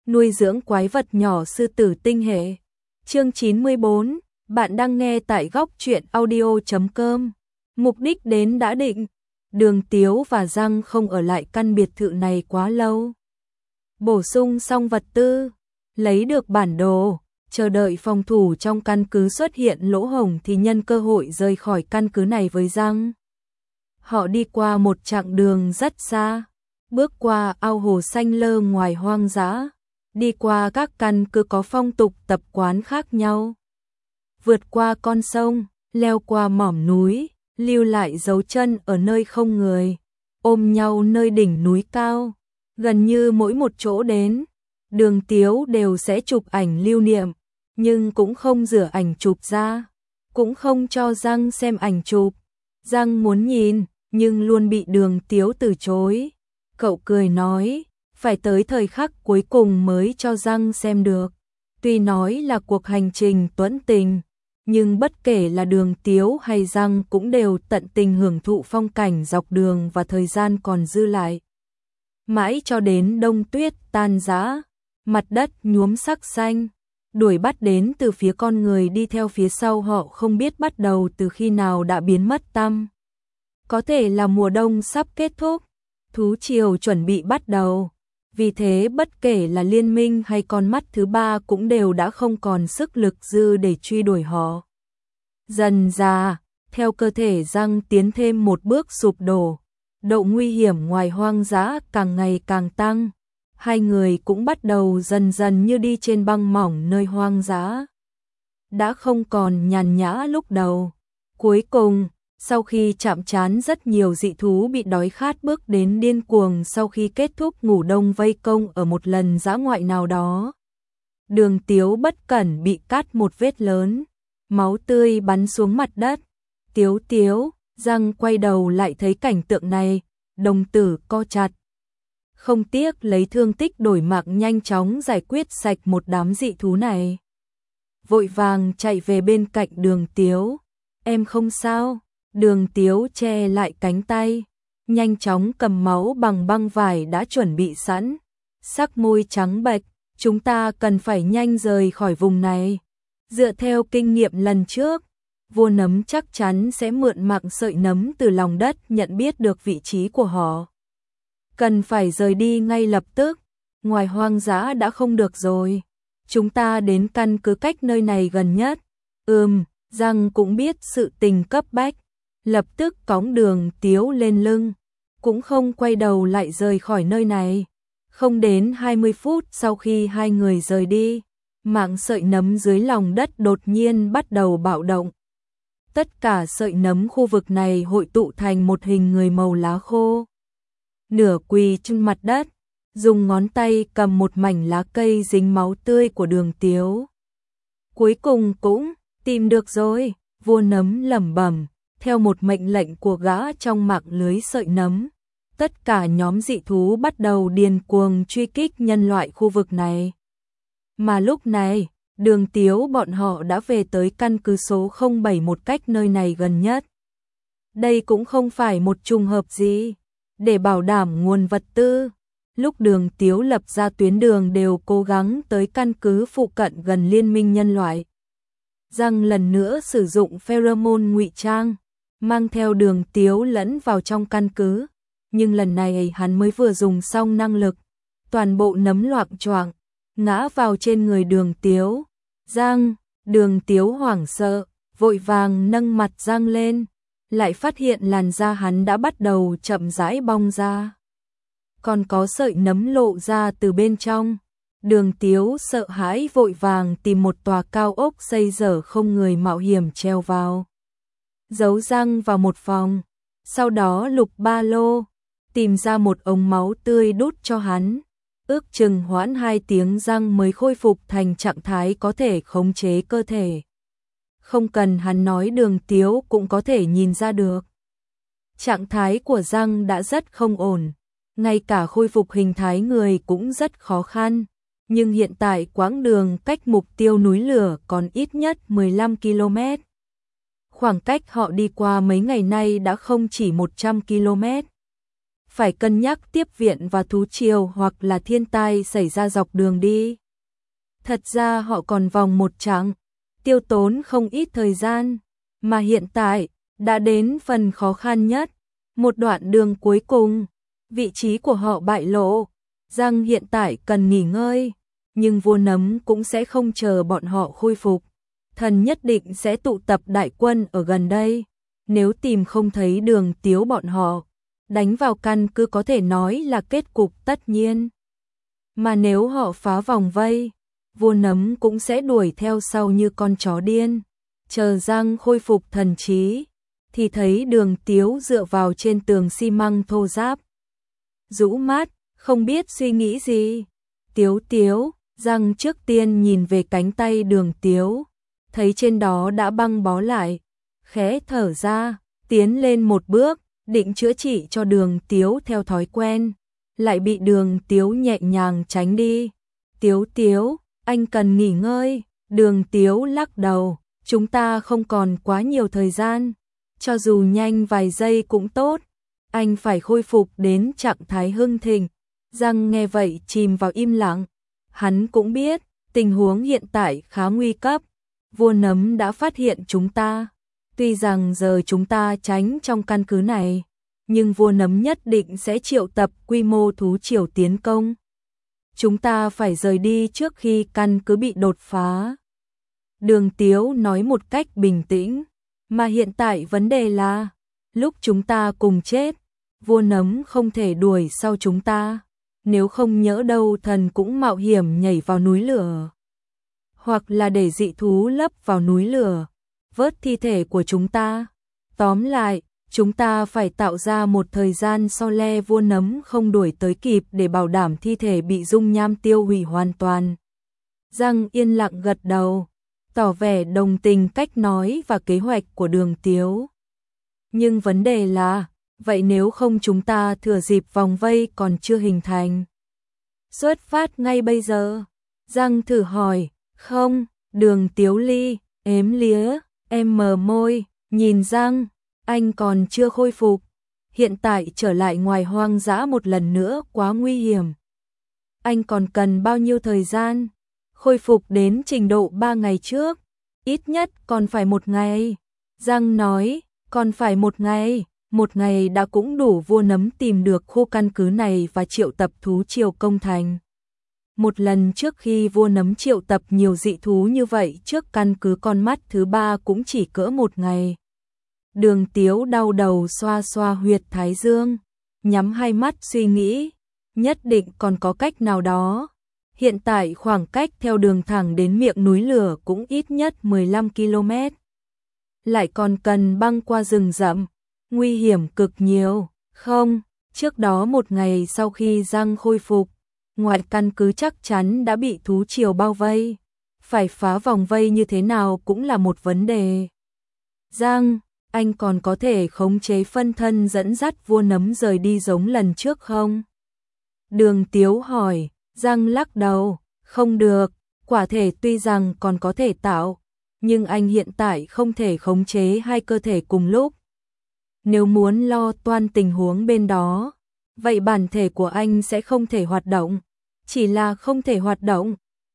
nuôi dưỡng quái vật nhỏ sư tử tinh hệ. Chương 94, bạn đang nghe tại góc truyện audio.com. Mục đích đến đã định, Đường Tiếu và Giang không ở lại căn biệt thự này quá lâu. Bổ sung xong vật tư, lấy được bản đồ, chờ đợi phòng thủ trong căn cứ xuất hiện lỗ hổng thì nhân cơ hội rời khỏi căn cứ này với Giang. Họ đi qua một chặng đường rất xa, bước qua ao hồ xanh lơ ngoài hoang dã, đi qua các căn cứ có phong tục tập quán khác nhau, vượt qua con sông, leo qua mỏm núi, lưu lại dấu chân ở nơi không người, ôm nhau nơi đỉnh núi cao. Gần như mỗi một chỗ đến, Đường Tiếu đều sẽ chụp ảnh lưu niệm, nhưng cũng không rửa ảnh chụp ra, cũng không cho Giang xem ảnh chụp. Giang muốn nhìn, nhưng luôn bị Đường Tiếu từ chối. Cậu cười nói, phải tới thời khắc cuối cùng mới cho Giang xem được. Tuy nói là cuộc hành trình tuẫn tình, nhưng bất kể là Đường Tiếu hay Giang cũng đều tận tình hưởng thụ phong cảnh dọc đường và thời gian còn dư lại. Mãi cho đến đông tuyết tan rã, mặt đất nhuốm sắc xanh, đuổi bắt đến từ phía con người đi theo phía sau họ không biết bắt đầu từ khi nào đã biến mất tăm. Có thể là mùa đông sắp kết thúc, thú triều chuẩn bị bắt đầu, vì thế bất kể là liên minh hay con mắt thứ ba cũng đều đã không còn sức lực dư để truy đuổi họ. Dần dà, theo cơ thể Giang tiến thêm một bước sụp đổ, độ nguy hiểm ngoài hoang dã càng ngày càng tăng, hai người cũng bắt đầu dần dần như đi trên băng mỏng nơi hoang dã. Đã không còn nhàn nhã lúc đầu. Cuối cùng, sau khi chạm trán rất nhiều dị thú bị đói khát bước đến điên cuồng sau khi kết thúc ngủ đông vây công ở một lần dã ngoại nào đó. Đường Tiếu bất cẩn bị cắt một vết lớn, máu tươi bắn xuống mặt đất. Tiếu Tiếu, Giang quay đầu lại thấy cảnh tượng này, đồng tử co chặt. Không tiếc lấy thương tích đổi mạng nhanh chóng giải quyết sạch một đám dị thú này. Vội vàng chạy về bên cạnh Đường Tiếu. Em không sao? Đường Tiếu che lại cánh tay, nhanh chóng cầm máu bằng băng vải đã chuẩn bị sẵn. Sắc môi trắng bệch, chúng ta cần phải nhanh rời khỏi vùng này. Dựa theo kinh nghiệm lần trước, vua nấm chắc chắn sẽ mượn mạng sợi nấm từ lòng đất nhận biết được vị trí của họ. Cần phải rời đi ngay lập tức, ngoài hoang dã đã không được rồi. Chúng ta đến căn cứ cách nơi này gần nhất. Giang cũng biết sự tình cấp bách, lập tức cõng Đường Tiếu lên lưng, cũng không quay đầu lại rời khỏi nơi này. Không đến 20 phút sau khi hai người rời đi, mạng sợi nấm dưới lòng đất đột nhiên bắt đầu bạo động. Tất cả sợi nấm khu vực này hội tụ thành một hình người màu lá khô. Nửa quỳ trên mặt đất, dùng ngón tay cầm một mảnh lá cây dính máu tươi của Đường Tiếu. Cuối cùng cũng tìm được rồi, vua nấm lẩm bẩm, theo một mệnh lệnh của gã trong mạng lưới sợi nấm. Tất cả nhóm dị thú bắt đầu điên cuồng truy kích nhân loại khu vực này. Mà lúc này, Đường Tiếu bọn họ đã về tới căn cứ số 07 một cách nơi này gần nhất. Đây cũng không phải một trùng hợp gì. Để bảo đảm nguồn vật tư, lúc Đường Tiếu lập ra tuyến đường đều cố gắng tới căn cứ phụ cận gần liên minh nhân loại. Giang lần nữa sử dụng pheromone ngụy trang, mang theo Đường Tiếu lẫn vào trong căn cứ, nhưng lần này hắn mới vừa dùng xong năng lực, toàn bộ nấm loạng choạng ngã vào trên người Đường Tiếu. Đường Tiếu hoảng sợ, vội vàng nâng mặt Giang lên, lại phát hiện làn da hắn đã bắt đầu chậm rãi bong ra. Còn có sợi nấm lộ ra từ bên trong. Đường Tiếu sợ hãi vội vàng tìm một tòa cao ốc xây dở không người mạo hiểm treo vào. Giấu Giang vào một phòng, sau đó lục ba lô, tìm ra một ống máu tươi đút cho hắn. Ước chừng hoãn 2 tiếng Giang mới khôi phục thành trạng thái có thể khống chế cơ thể. Không cần hắn nói Đường Tiếu cũng có thể nhìn ra được. Trạng thái của Giang đã rất không ổn, ngay cả khôi phục hình thái người cũng rất khó khăn. Nhưng hiện tại quãng đường cách mục tiêu núi lửa còn ít nhất 15 km. Khoảng cách họ đi qua mấy ngày nay đã không chỉ 100 km. phải cân nhắc tiếp viện và thú triều hoặc là thiên tai xảy ra dọc đường đi. Thật ra họ còn vòng một chặng, tiêu tốn không ít thời gian, mà hiện tại đã đến phần khó khăn nhất, một đoạn đường cuối cùng, vị trí của họ bại lộ, rằng hiện tại cần nghỉ ngơi, nhưng vua nấm cũng sẽ không chờ bọn họ khôi phục. Thần nhất định sẽ tụ tập đại quân ở gần đây, nếu tìm không thấy Đường Tiếu bọn họ, đánh vào căn cứ có thể nói là kết cục tất nhiên. Mà nếu họ phá vòng vây, vua nấm cũng sẽ đuổi theo sau như con chó điên, chờ Giang khôi phục thần trí, thì thấy Đường Tiếu dựa vào trên tường xi măng thô ráp. Rũ mắt, không biết suy nghĩ gì. Tiếu Tiếu, Giang trước tiên nhìn về cánh tay Đường Tiếu, thấy trên đó đã băng bó lại, khẽ thở ra, tiến lên một bước, định chữa trị cho Đường Tiếu theo thói quen, lại bị Đường Tiếu nhẹ nhàng tránh đi. Tiếu Tiếu, anh cần nghỉ ngơi. Đường Tiếu lắc đầu, chúng ta không còn quá nhiều thời gian, cho dù nhanh vài giây cũng tốt, anh phải khôi phục đến trạng thái hưng thịnh. Giang nghe vậy chìm vào im lặng, hắn cũng biết tình huống hiện tại khá nguy cấp, vua nấm đã phát hiện chúng ta, tuy rằng giờ chúng ta tránh trong căn cứ này, nhưng vua nấm nhất định sẽ triệu tập quy mô thú triều tiến công. Chúng ta phải rời đi trước khi căn cứ bị đột phá. Đường Tiếu nói một cách bình tĩnh, mà hiện tại vấn đề là, lúc chúng ta cùng chết, vua nấm không thể đuổi sau chúng ta, nếu không nhỡ đâu thần cũng mạo hiểm nhảy vào núi lửa. Hoặc là để dị thú lấp vào núi lửa, vớt thi thể của chúng ta. Tóm lại, chúng ta phải tạo ra một thời gian so le vua nấm không đuổi tới kịp để bảo đảm thi thể bị dung nham tiêu hủy hoàn toàn. Giang yên lặng gật đầu, tỏ vẻ đồng tình cách nói và kế hoạch của Đường Tiếu. Nhưng vấn đề là, vậy nếu không chúng ta thừa dịp vòng vây còn chưa hình thành, xuất phát ngay bây giờ? Giang thử hỏi. Không. Đường Tiếu ếm lía, em mờ môi, nhìn Giang. Anh còn chưa khôi phục, hiện tại trở lại ngoài hoang dã một lần nữa quá nguy hiểm. Anh còn cần bao nhiêu thời gian? Khôi phục đến trình độ 3 ngày trước, ít nhất còn phải 1 ngày. Giang nói, còn phải 1 ngày, 1 ngày đã cũng đủ vua nấm tìm được khu căn cứ này và triệu tập thú triều công thành. Một lần trước khi vua nấm triệu tập nhiều dị thú như vậy trước căn cứ con mắt thứ 3 cũng chỉ cỡ 1 ngày. Đường Tiếu đau đầu xoa xoa huyệt thái dương, nhắm hai mắt suy nghĩ, nhất định còn có cách nào đó. Hiện tại khoảng cách theo đường thẳng đến miệng núi lửa cũng ít nhất 15 km. Lại còn cần băng qua rừng rậm, nguy hiểm cực nhiều. Không, trước đó 1 ngày sau khi Giang khôi phục, ngoài căn cứ chắc chắn đã bị thú triều bao vây. Phải phá vòng vây như thế nào cũng là một vấn đề. Giang, anh còn có thể khống chế phân thân dẫn dắt vua nấm rời đi giống lần trước không? Đường Tiếu hỏi. Giang lắc đầu, không được, quả thể tuy rằng còn có thể tạo, nhưng anh hiện tại không thể khống chế hai cơ thể cùng lúc. Nếu muốn lo toan tình huống bên đó, vậy bản thể của anh sẽ không thể hoạt động, chỉ là không thể hoạt động,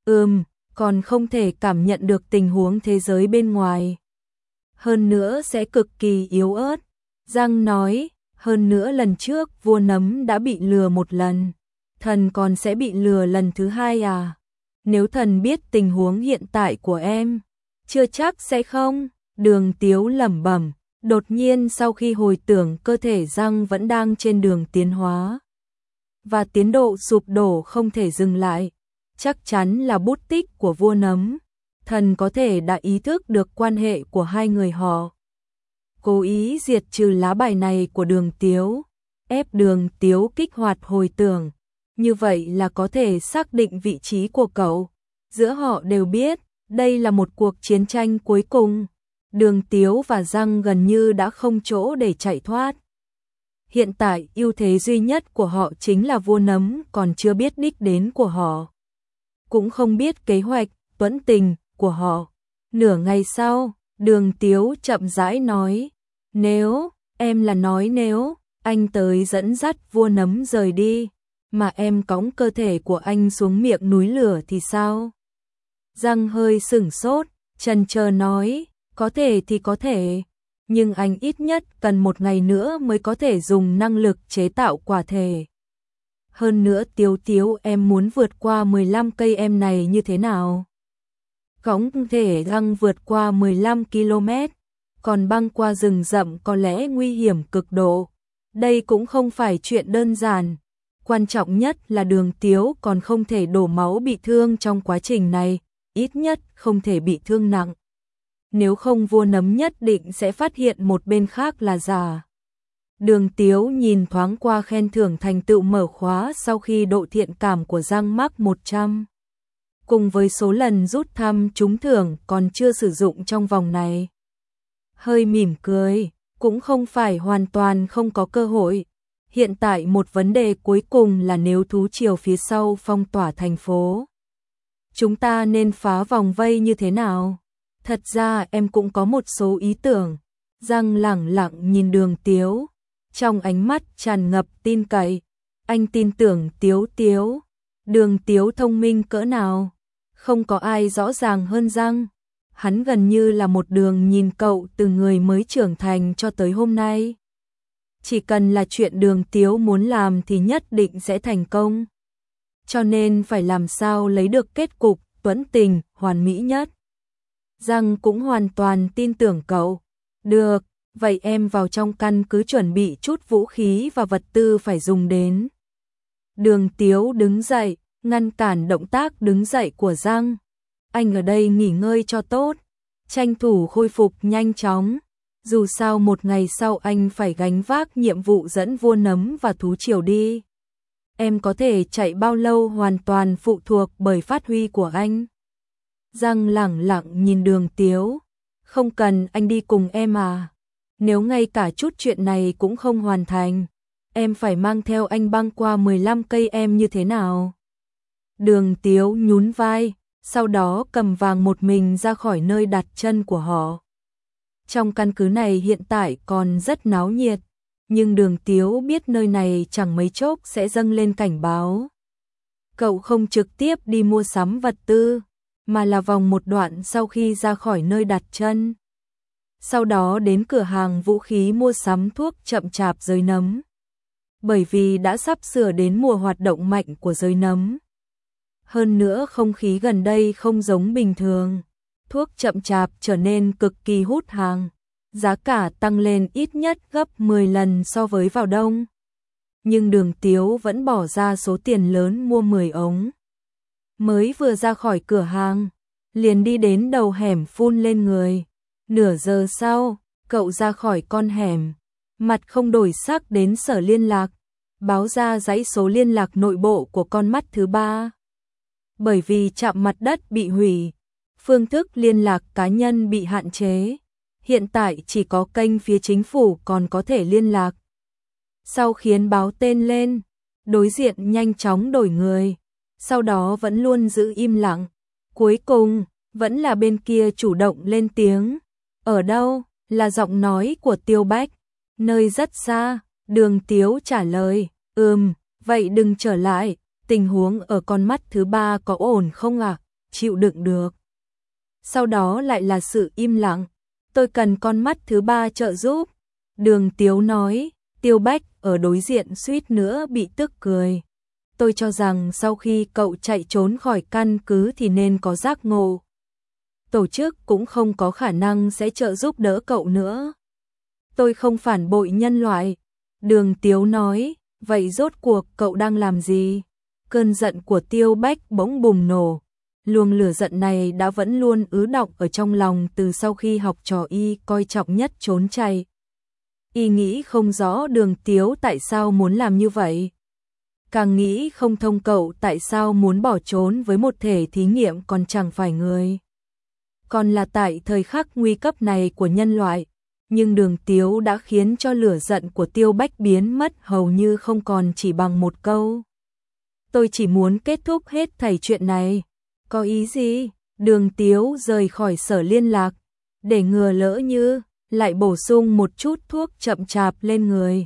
còn không thể cảm nhận được tình huống thế giới bên ngoài. Hơn nữa sẽ cực kỳ yếu ớt. Giang nói, hơn nữa lần trước vua nấm đã bị lừa một lần, thần còn sẽ bị lừa lần thứ 2 à? Nếu thần biết tình huống hiện tại của em, chưa chắc sẽ không. Đường Tiếu lẩm bẩm, đột nhiên sau khi hồi tưởng cơ thể Giang vẫn đang trên đường tiến hóa, và tiến độ sụp đổ không thể dừng lại, chắc chắn là bút tích của vua nấm. Thần có thể đã ý thức được quan hệ của hai người họ, cố ý diệt trừ lá bài này của Đường Tiếu, ép Đường Tiếu kích hoạt hồi tưởng. Như vậy là có thể xác định vị trí của cậu. Giữa họ đều biết, đây là một cuộc chiến tranh cuối cùng. Đường Tiếu và Giang gần như đã không chỗ để chạy thoát. Hiện tại ưu thế duy nhất của họ chính là vua nấm còn chưa biết đích đến của họ, cũng không biết kế hoạch, tuẫn tình của họ. Nửa ngày sau, Đường Tiếu chậm rãi nói, nếu, em là nói nếu, anh tới dẫn dắt vua nấm rời đi, mà em cõng cơ thể của anh xuống miệng núi lửa thì sao? Giang hơi sửng sốt, chần chờ nói, có thể thì có thể, nhưng anh ít nhất cần 1 ngày nữa mới có thể dùng năng lực chế tạo quả thể. Hơn nữa Tiếu Tiếu em muốn vượt qua 15 cây em này như thế nào? Cõng thể găng vượt qua 15 km, còn băng qua rừng rậm có lẽ nguy hiểm cực độ. Đây cũng không phải chuyện đơn giản. Quan trọng nhất là Đường Tiếu còn không thể đổ máu bị thương trong quá trình này, ít nhất không thể bị thương nặng. Nếu không vua nấm nhất định sẽ phát hiện một bên khác là giả. Đường Tiếu nhìn thoáng qua khen thưởng thành tựu mở khóa sau khi độ thiện cảm của Giang Mác 100. Cùng với số lần rút thăm trúng thưởng còn chưa sử dụng trong vòng này. Hơi mỉm cười, cũng không phải hoàn toàn không có cơ hội. Hiện tại một vấn đề cuối cùng là nếu thú triều phía sau phong tỏa thành phố, chúng ta nên phá vòng vây như thế nào? Thật ra em cũng có một số ý tưởng. Giang lẳng lặng nhìn Đường Tiếu, trong ánh mắt tràn ngập tin cậy. Anh tin tưởng Tiếu Tiếu. Đường Tiếu thông minh cỡ nào? Không có ai rõ ràng hơn Giang. Hắn gần như là một đường nhìn cậu từ người mới trưởng thành cho tới hôm nay. Chỉ cần là chuyện Đường Tiếu muốn làm thì nhất định sẽ thành công. Cho nên phải làm sao lấy được kết cục tuấn tình, hoàn mỹ nhất. Giang cũng hoàn toàn tin tưởng cậu. Được, vậy em vào trong căn cứ chuẩn bị chút vũ khí và vật tư phải dùng đến. Đường Tiếu đứng dậy, ngăn cản động tác đứng dậy của Giang. Anh ở đây nghỉ ngơi cho tốt, tranh thủ khôi phục nhanh chóng. Dù sao 1 ngày sau anh phải gánh vác nhiệm vụ dẫn vua nấm và thú triều đi. Em có thể chạy bao lâu hoàn toàn phụ thuộc bởi phát huy của anh. Giang lẳng lặng nhìn Đường Tiếu. Không cần anh đi cùng em à? Nếu ngay cả chút chuyện này cũng không hoàn thành, em phải mang theo anh băng qua 15 cây em như thế nào? Đường Tiếu nhún vai, sau đó cầm vàng một mình ra khỏi nơi đặt chân của họ. Trong căn cứ này hiện tại còn rất náo nhiệt, nhưng Đường Tiếu biết nơi này chẳng mấy chốc sẽ dâng lên cảnh báo. Cậu không trực tiếp đi mua sắm vật tư, mà là vòng một đoạn sau khi ra khỏi nơi đặt chân. Sau đó đến cửa hàng vũ khí mua sắm thuốc chậm chạp giới nấm. Bởi vì đã sắp sửa đến mùa hoạt động mạnh của giới nấm. Hơn nữa không khí gần đây không giống bình thường. Thuốc chậm chạp trở nên cực kỳ hút hàng. Giá cả tăng lên ít nhất gấp 10 lần so với vào đông. Nhưng Đường Tiếu vẫn bỏ ra số tiền lớn mua 10 ống. Mới vừa ra khỏi cửa hàng, liền đi đến đầu hẻm phun lên người. Nửa giờ sau, cậu ra khỏi con hẻm, mặt không đổi sắc đến sở liên lạc, báo ra dãy số liên lạc nội bộ của con mắt thứ 3. Bởi vì trạm mặt đất bị hủy, phương thức liên lạc cá nhân bị hạn chế. Hiện tại chỉ có kênh phía chính phủ còn có thể liên lạc. Sau khiến báo tên lên, đối diện nhanh chóng đổi người, sau đó vẫn luôn giữ im lặng. Cuối cùng, vẫn là bên kia chủ động lên tiếng. Ở đâu? Là giọng nói của Tiêu Bách. Nơi rất xa, Đường Tiếu trả lời. Vậy đừng trở lại. Tình huống ở con mắt thứ 3 có ổn không ạ? Chịu đựng được. Sau đó lại là sự im lặng. Tôi cần con mắt thứ 3 trợ giúp. Đường Tiếu nói. Tiêu Bách ở đối diện suýt nữa bị tức cười. Tôi cho rằng sau khi cậu chạy trốn khỏi căn cứ thì nên có giác ngộ. Tổ chức cũng không có khả năng sẽ trợ giúp đỡ cậu nữa. Tôi không phản bội nhân loại. Đường Tiếu nói. Vậy rốt cuộc cậu đang làm gì? Cơn giận của Tiêu Bách bỗng bùng nổ. Luồng lửa giận này đã vẫn luôn ứ đọng ở trong lòng từ sau khi học trò y coi trọng nhất trốn chạy. Y nghĩ không rõ Đường Tiếu tại sao muốn làm như vậy. Càng nghĩ không thông cậu tại sao muốn bỏ trốn với một thể thí nghiệm còn chẳng phải người. Còn là tại thời khắc nguy cấp này của nhân loại. Nhưng Đường Tiếu đã khiến cho lửa giận của Tiêu Bách biến mất hầu như không còn chỉ bằng một câu. Tôi chỉ muốn kết thúc hết thảy chuyện này. Có ý gì? Đường Tiếu rời khỏi sở liên lạc. Để ngừa lỡ như lại bổ sung một chút thuốc chậm chạp lên người.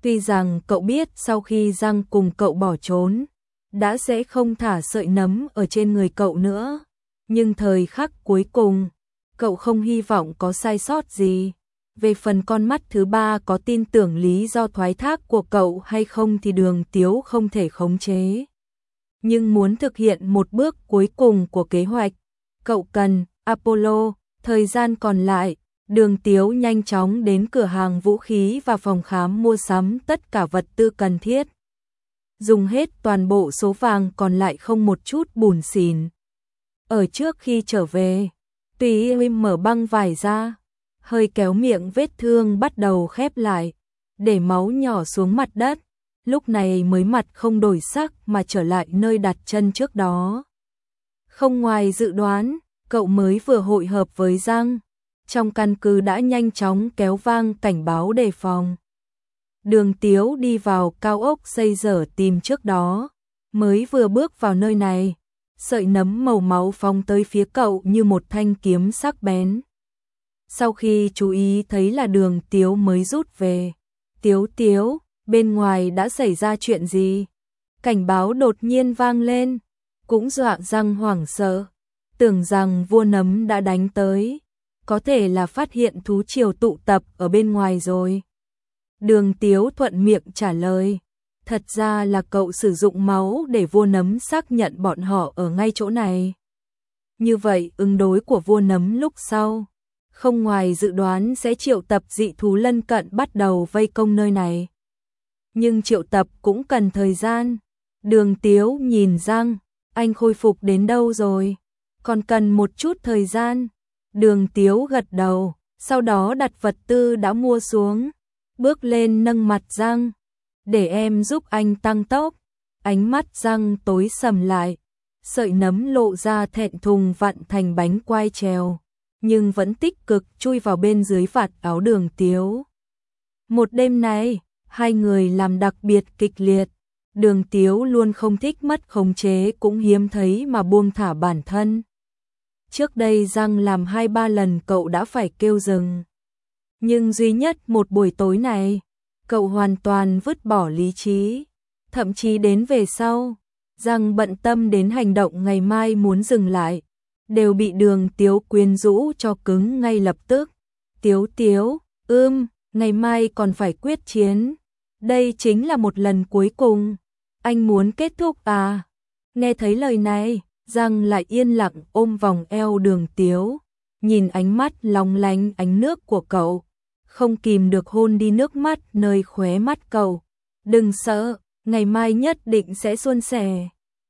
Tuy rằng cậu biết sau khi Giang cùng cậu bỏ trốn, đã sẽ không thả sợi nấm ở trên người cậu nữa, nhưng thời khắc cuối cùng, cậu không hy vọng có sai sót gì. Về phần con mắt thứ ba có tin tưởng lý do thoái thác của cậu hay không thì Đường Tiếu không thể khống chế. Nhưng muốn thực hiện một bước cuối cùng của kế hoạch, cậu cần Apollo. Thời gian còn lại, Đường Tiếu nhanh chóng đến cửa hàng vũ khí và phòng khám mua sắm tất cả vật tư cần thiết. Dùng hết toàn bộ số vàng còn lại không một chút bủn xỉn. Ở trước khi trở về, tùy im mở băng vải ra, hơi kéo miệng vết thương bắt đầu khép lại, để máu nhỏ xuống mặt đất. Lúc này mới mặt không đổi sắc mà trở lại nơi đặt chân trước đó. Không ngoài dự đoán, cậu mới vừa hội hợp với Giang, trong căn cứ đã nhanh chóng kéo vang cảnh báo đề phòng. Đường Tiếu đi vào cao ốc xây dở tìm trước đó, mới vừa bước vào nơi này, sợi nấm màu máu phóng tới phía cậu như một thanh kiếm sắc bén. Sau khi chú ý thấy là Đường Tiếu mới rút về. Tiếu, bên ngoài đã xảy ra chuyện gì? Cảnh báo đột nhiên vang lên, cũng dọa Giang hoảng sợ, tưởng rằng vua nấm đã đánh tới, có thể là phát hiện thú triều tụ tập ở bên ngoài rồi. Đường Tiếu thuận miệng trả lời, thật ra là cậu sử dụng máu để vua nấm xác nhận bọn họ ở ngay chỗ này. Như vậy ứng đối của vua nấm lúc sau, không ngoài dự đoán sẽ triệu tập dị thú lân cận bắt đầu vây công nơi này. Nhưng triệu tập cũng cần thời gian. Đường Tiếu nhìn Giang, anh khôi phục đến đâu rồi? Còn cần một chút thời gian. Đường Tiếu gật đầu, sau đó đặt vật tư đã mua xuống, bước lên nâng mặt Giang, để em giúp anh tăng tốc. Ánh mắt Giang tối sầm lại, sợi nấm lộ ra thẹn thùng vặn thành bánh quai trèo, nhưng vẫn tích cực chui vào bên dưới vạt áo Đường Tiếu. Một đêm này, hai người làm đặc biệt kịch liệt. Đường Tiếu luôn không thích mất khống chế, cũng hiếm thấy mà buông thả bản thân. Trước đây Giang làm 2-3 lần cậu đã phải kêu dừng. Nhưng duy nhất một buổi tối này, cậu hoàn toàn vứt bỏ lý trí. Thậm chí đến về sau, Giang bận tâm đến hành động ngày mai muốn dừng lại, đều bị Đường Tiếu quyến rũ cho cứng ngay lập tức. Tiếu, ngày mai còn phải quyết chiến. Đây chính là một lần cuối cùng. Anh muốn kết thúc à? Nghe thấy lời này, Giang lại yên lặng ôm vòng eo Đường Tiếu, nhìn ánh mắt long lánh ánh nước của cậu, không kìm được hôn đi nước mắt nơi khóe mắt cậu. Đừng sợ, ngày mai nhất định sẽ suôn sẻ.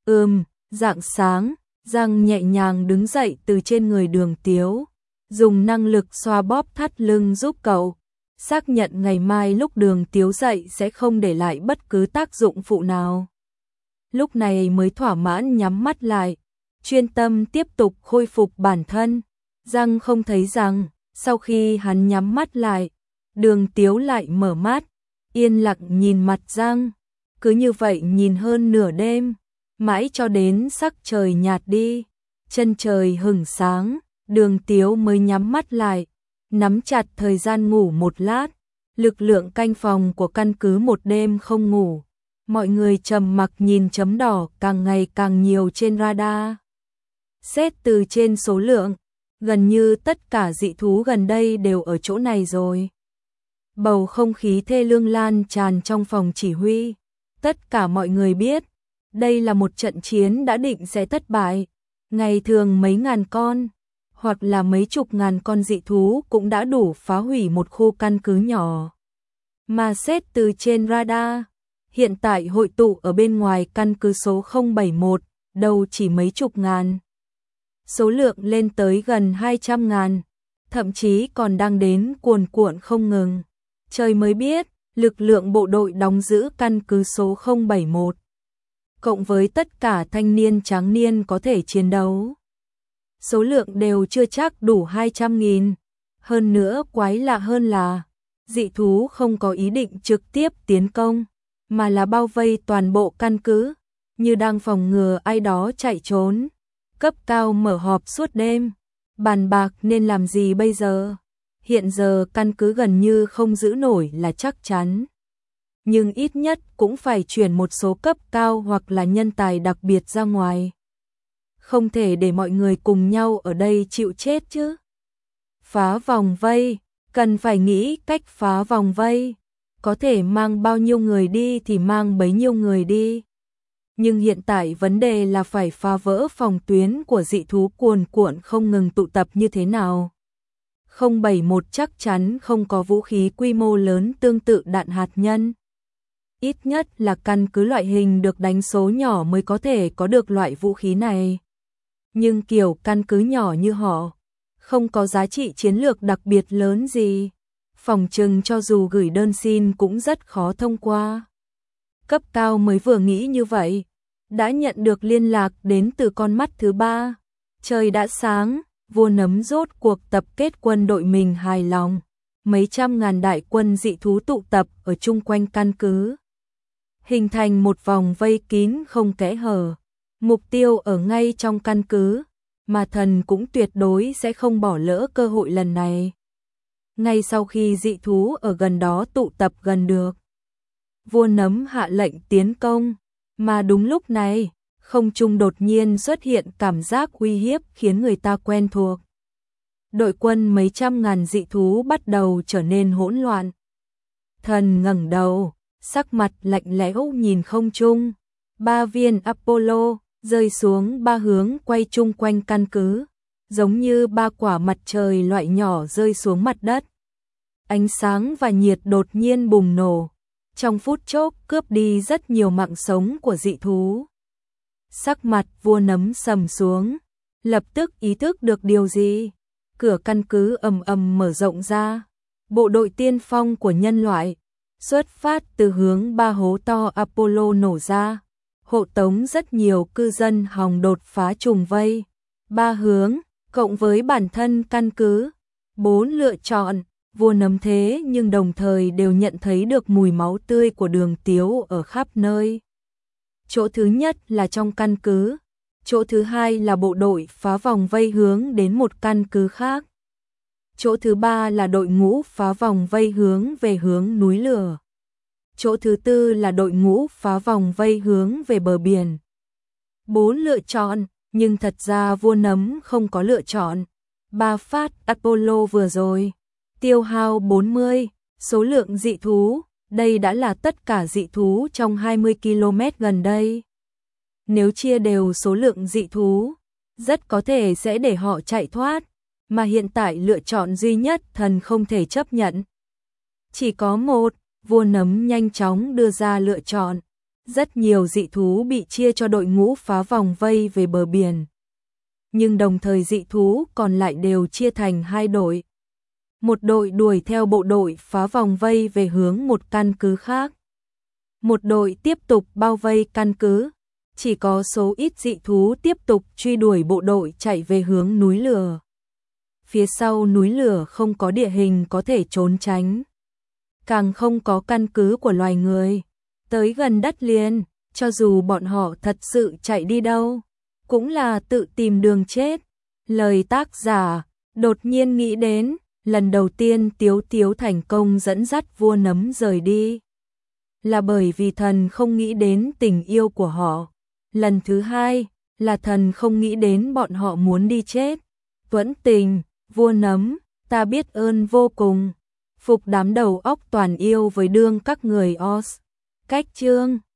Rạng sáng, Giang nhẹ nhàng đứng dậy từ trên người Đường Tiếu, dùng năng lực xoa bóp thắt lưng giúp cậu, xác nhận ngày mai lúc Đường Tiếu dậy sẽ không để lại bất cứ tác dụng phụ nào. Lúc này mới thỏa mãn nhắm mắt lại, chuyên tâm tiếp tục khôi phục bản thân. Giang không thấy rằng, sau khi hắn nhắm mắt lại, Đường Tiếu lại mở mắt, yên lặng nhìn mặt Giang. Cứ như vậy nhìn hơn nửa đêm, mãi cho đến sắc trời nhạt đi, chân trời hửng sáng, Đường Tiếu mới nhắm mắt lại, nắm chặt thời gian ngủ một lát. Lực lượng canh phòng của căn cứ một đêm không ngủ, mọi người trầm mặc nhìn chấm đỏ càng ngày càng nhiều trên radar. Xét từ trên số lượng, gần như tất cả dị thú gần đây đều ở chỗ này rồi. Bầu không khí thê lương lan tràn trong phòng chỉ huy. Tất cả mọi người biết, đây là một trận chiến đã định sẽ thất bại. Ngày thường mấy ngàn con, hoặc là mấy chục ngàn con dị thú cũng đã đủ phá hủy một khu căn cứ nhỏ. Mà xét từ trên radar, hiện tại hội tụ ở bên ngoài căn cứ số 071, đâu chỉ mấy chục ngàn. Số lượng lên tới gần 200.000, thậm chí còn đang đến cuồn cuộn không ngừng. Trời mới biết, lực lượng bộ đội đóng giữ căn cứ số 071, cộng với tất cả thanh niên tráng niên có thể chiến đấu, số lượng đều chưa chắc đủ 200.000. Hơn nữa quái lạ hơn là, dị thú không có ý định trực tiếp tiến công, mà là bao vây toàn bộ căn cứ, như đang phòng ngừa ai đó chạy trốn. Cấp cao mở họp suốt đêm, bàn bạc nên làm gì bây giờ. Hiện giờ căn cứ gần như không giữ nổi là chắc chắn. nhưng ít nhất cũng phải chuyển một số cấp cao hoặc là nhân tài đặc biệt ra ngoài. Không thể để mọi người cùng nhau ở đây chịu chết chứ. Phá vòng vây, cần phải nghĩ cách phá vòng vây. Có thể mang bao nhiêu người đi thì mang bấy nhiêu người đi. Nhưng hiện tại vấn đề là phải phá vỡ phòng tuyến của dị thú cuồn cuộn không ngừng tụ tập như thế nào. 071 chắc chắn không có vũ khí quy mô lớn tương tự đạn hạt nhân. Ít nhất là căn cứ loại hình được đánh số nhỏ mới có thể có được loại vũ khí này. Nhưng kiểu căn cứ nhỏ như họ, không có giá trị chiến lược đặc biệt lớn gì. Phòng trừng cho dù gửi đơn xin cũng rất khó thông qua. Cấp cao mới vừa nghĩ như vậy, đã nhận được liên lạc đến từ con mắt thứ ba. Trời đã sáng, vua nấm rốt cuộc tập kết quân đội mình hài lòng. Mấy trăm ngàn đại quân dị thú tụ tập ở chung quanh căn cứ, hình thành một vòng vây kín không kẽ hở. Mục tiêu ở ngay trong căn cứ, mà thần cũng tuyệt đối sẽ không bỏ lỡ cơ hội lần này. Ngay sau khi dị thú ở gần đó tụ tập gần được, vua nấm hạ lệnh tiến công, mà đúng lúc này, không trung đột nhiên xuất hiện cảm giác uy hiếp khiến người ta quen thuộc. Đội quân mấy trăm ngàn dị thú bắt đầu trở nên hỗn loạn. Thần ngẩng đầu, sắc mặt lạnh lẽo nhìn không trung. 3 viên Apollo rơi xuống 3 hướng quay chung quanh căn cứ, giống như 3 quả mặt trời loại nhỏ rơi xuống mặt đất. Ánh sáng và nhiệt đột nhiên bùng nổ, trong phút chốc cướp đi rất nhiều mạng sống của dị thú. Sắc mặt vua nấm sầm xuống, lập tức ý thức được điều gì. Cửa căn cứ ầm ầm mở rộng ra, bộ đội tiên phong của nhân loại xuất phát từ hướng 3 hố to Apollo nổ ra, hộ tống rất nhiều cư dân hòng đột phá trùng vây. 3 hướng, cộng với bản thân căn cứ, 4 lựa chọn. Vua nấm thế nhưng đồng thời đều nhận thấy được mùi máu tươi của Đường Tiếu ở khắp nơi. Chỗ thứ nhất là trong căn cứ, chỗ thứ hai là bộ đội phá vòng vây hướng đến một căn cứ khác. Chỗ thứ ba là đội ngũ phá vòng vây hướng về hướng núi lửa. Chỗ thứ tư là đội ngũ phá vòng vây hướng về bờ biển. 4 lựa chọn, nhưng thật ra vua nấm không có lựa chọn. 3 phát Apollo vừa rồi, tiêu hao 40, số lượng dị thú, đây đã là tất cả dị thú trong 20 km gần đây. Nếu chia đều số lượng dị thú, rất có thể sẽ để họ chạy thoát, mà hiện tại lựa chọn duy nhất thần không thể chấp nhận. Chỉ có một, vua nấm nhanh chóng đưa ra lựa chọn. Rất nhiều dị thú bị chia cho đội ngũ phá vòng vây về bờ biển. Nhưng đồng thời dị thú còn lại đều chia thành 2 đội. Một đội đuổi theo bộ đội phá vòng vây về hướng một căn cứ khác. Một đội tiếp tục bao vây căn cứ. Chỉ có số ít dị thú tiếp tục truy đuổi bộ đội chạy về hướng núi lửa. Phía sau núi lửa không có địa hình có thể trốn tránh, càng không có căn cứ của loài người. Tới gần đất liền, cho dù bọn họ thật sự chạy đi đâu, cũng là tự tìm đường chết. Lời tác giả đột nhiên nghĩ đến, lần đầu tiên Tiếu Tiếu thành công dẫn dắt vua nấm rời đi, là bởi vì thần không nghĩ đến tình yêu của họ. Lần thứ hai, là thần không nghĩ đến bọn họ muốn đi chết. Tuẫn Tình, vua nấm, ta biết ơn vô cùng. Phục đám đầu óc toàn yêu với đương các người os. Cách chương